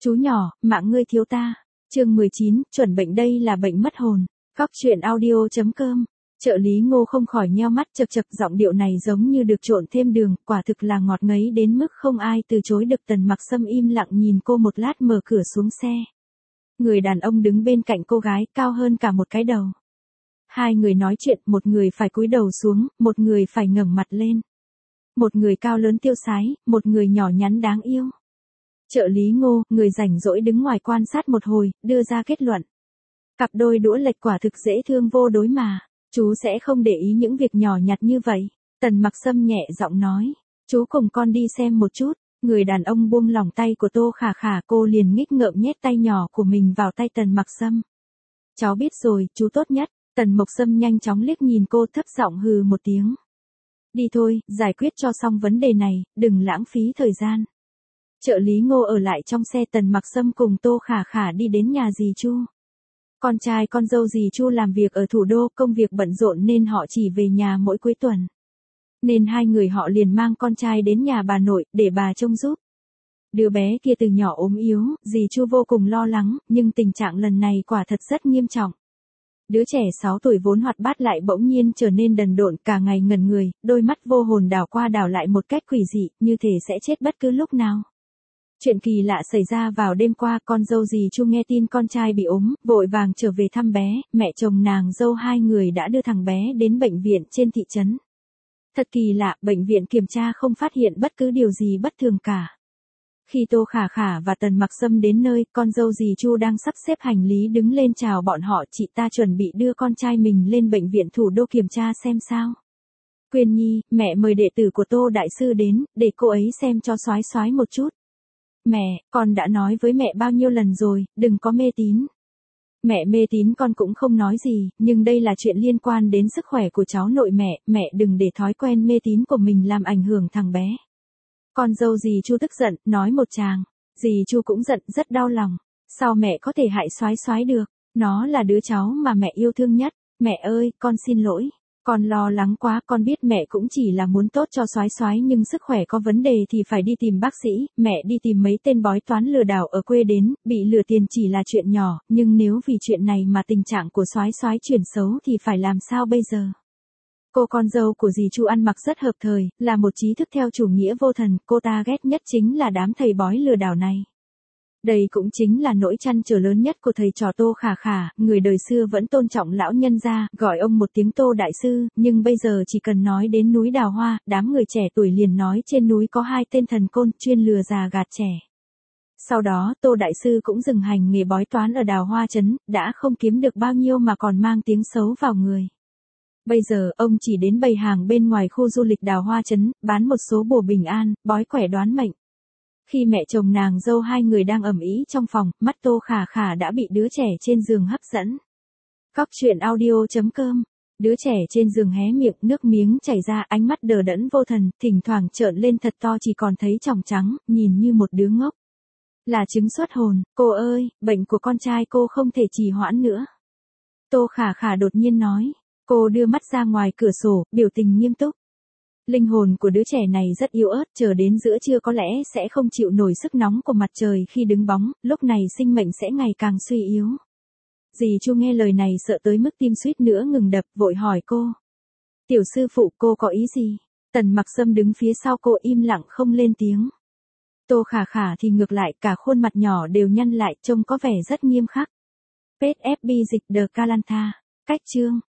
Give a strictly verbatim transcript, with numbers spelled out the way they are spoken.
Chú nhỏ, mạng ngươi thiếu ta. Chương mười chín, chuẩn bệnh đây là bệnh mất hồn. Góc truyện audio.com. Trợ lý Ngô không khỏi nheo mắt chật chật, giọng điệu này giống như được trộn thêm đường, quả thực là ngọt ngấy đến mức không ai từ chối được. Tần Mặc Sâm im lặng nhìn cô một lát mở cửa xuống xe. Người đàn ông đứng bên cạnh cô gái, cao hơn cả một cái đầu. Hai người nói chuyện, một người phải cúi đầu xuống, một người phải ngẩng mặt lên. Một người cao lớn tiêu sái, một người nhỏ nhắn đáng yêu. Trợ lý Ngô, người rảnh rỗi đứng ngoài quan sát một hồi, đưa ra kết luận. Cặp đôi đũa lệch quả thực dễ thương vô đối mà. Chú sẽ không để ý những việc nhỏ nhặt như vậy. Tần Mặc Sâm nhẹ giọng nói. Chú cùng con đi xem một chút. Người đàn ông buông lỏng tay của Tô Khả Khả, cô liền nghích ngợm nhét tay nhỏ của mình vào tay Tần Mặc Sâm. Cháu biết rồi, chú tốt nhất. Tần Mặc Sâm nhanh chóng liếc nhìn cô, thấp giọng hừ một tiếng. Đi thôi, giải quyết cho xong vấn đề này, đừng lãng phí thời gian. Trợ lý Ngô ở lại trong xe. Tần Mặc Sâm cùng Tô Khả Khả đi đến nhà dì Chu. Con trai con dâu dì Chu làm việc ở thủ đô, công việc bận rộn nên họ chỉ về nhà mỗi cuối tuần. Nên hai người họ liền mang con trai đến nhà bà nội, để bà trông giúp. Đứa bé kia từ nhỏ ốm yếu, dì Chu vô cùng lo lắng, nhưng tình trạng lần này quả thật rất nghiêm trọng. Đứa trẻ sáu tuổi vốn hoạt bát lại bỗng nhiên trở nên đần độn, cả ngày ngẩn người, đôi mắt vô hồn đảo qua đảo lại một cách quỷ dị, như thể sẽ chết bất cứ lúc nào. Chuyện kỳ lạ xảy ra vào đêm qua, con dâu dì Chu nghe tin con trai bị ốm, vội vàng trở về thăm bé, mẹ chồng nàng dâu hai người đã đưa thằng bé đến bệnh viện trên thị trấn. Thật kỳ lạ, bệnh viện kiểm tra không phát hiện bất cứ điều gì bất thường cả. Khi Tô Khả Khả và Tần Mặc Sâm đến nơi, con dâu dì Chu đang sắp xếp hành lý đứng lên chào bọn họ. Chị ta chuẩn bị đưa con trai mình lên bệnh viện thủ đô kiểm tra xem sao. Quyên Nhi, mẹ mời đệ tử của Tô Đại Sư đến, để cô ấy xem cho soái soái một chút. Mẹ, con đã nói với mẹ bao nhiêu lần rồi, đừng có mê tín. Mẹ mê tín con cũng không nói gì, nhưng đây là chuyện liên quan đến sức khỏe của cháu nội mẹ, mẹ đừng để thói quen mê tín của mình làm ảnh hưởng thằng bé. Con dâu dì Chu tức giận, nói một tràng. Dì Chu cũng giận, rất đau lòng. Sao mẹ có thể hại soái soái được? Nó là đứa cháu mà mẹ yêu thương nhất. Mẹ ơi, con xin lỗi. Con lo lắng quá, con biết mẹ cũng chỉ là muốn tốt cho soái soái nhưng sức khỏe có vấn đề thì phải đi tìm bác sĩ. Mẹ đi tìm mấy tên bói toán lừa đảo ở quê đến, bị lừa tiền chỉ là chuyện nhỏ, nhưng nếu vì chuyện này mà tình trạng của soái soái chuyển xấu thì phải làm sao bây giờ? Cô con dâu của dì Chu ăn mặc rất hợp thời, là một trí thức theo chủ nghĩa vô thần, cô ta ghét nhất chính là đám thầy bói lừa đảo này. Đây cũng chính là nỗi trăn trở lớn nhất của thầy trò Tô Khả Khả, người đời xưa vẫn tôn trọng lão nhân gia, gọi ông một tiếng Tô Đại Sư, nhưng bây giờ chỉ cần nói đến núi Đào Hoa, đám người trẻ tuổi liền nói trên núi có hai tên thần côn chuyên lừa già gạt trẻ. Sau đó, Tô Đại Sư cũng dừng hành nghề bói toán ở Đào Hoa Trấn, đã không kiếm được bao nhiêu mà còn mang tiếng xấu vào người. Bây giờ, ông chỉ đến bày hàng bên ngoài khu du lịch Đào Hoa Trấn, bán một số bùa bình an, bói quẻ đoán mệnh. Khi mẹ chồng nàng dâu hai người đang ầm ĩ trong phòng, mắt Tô Khả Khả đã bị đứa trẻ trên giường hấp dẫn. Góc truyện audio.com. Đứa trẻ trên giường hé miệng, nước miếng chảy ra, ánh mắt đờ đẫn vô thần, thỉnh thoảng trợn lên thật to chỉ còn thấy tròng trắng, nhìn như một đứa ngốc. Là chứng xuất hồn, cô ơi, bệnh của con trai cô không thể trì hoãn nữa. Tô Khả Khả đột nhiên nói. Cô đưa mắt ra ngoài cửa sổ, biểu tình nghiêm túc. Linh hồn của đứa trẻ này rất yếu ớt, chờ đến giữa trưa có lẽ sẽ không chịu nổi sức nóng của mặt trời khi đứng bóng, lúc này sinh mệnh sẽ ngày càng suy yếu. Dì Chu nghe lời này sợ tới mức tim suýt nữa ngừng đập, vội hỏi cô. Tiểu sư phụ, cô có ý gì? Tần Mặc Sâm đứng phía sau cô im lặng không lên tiếng. Tô Khả Khả thì ngược lại, cả khuôn mặt nhỏ đều nhăn lại, trông có vẻ rất nghiêm khắc. pê ép bê dịch The Kalantha. Cách chương.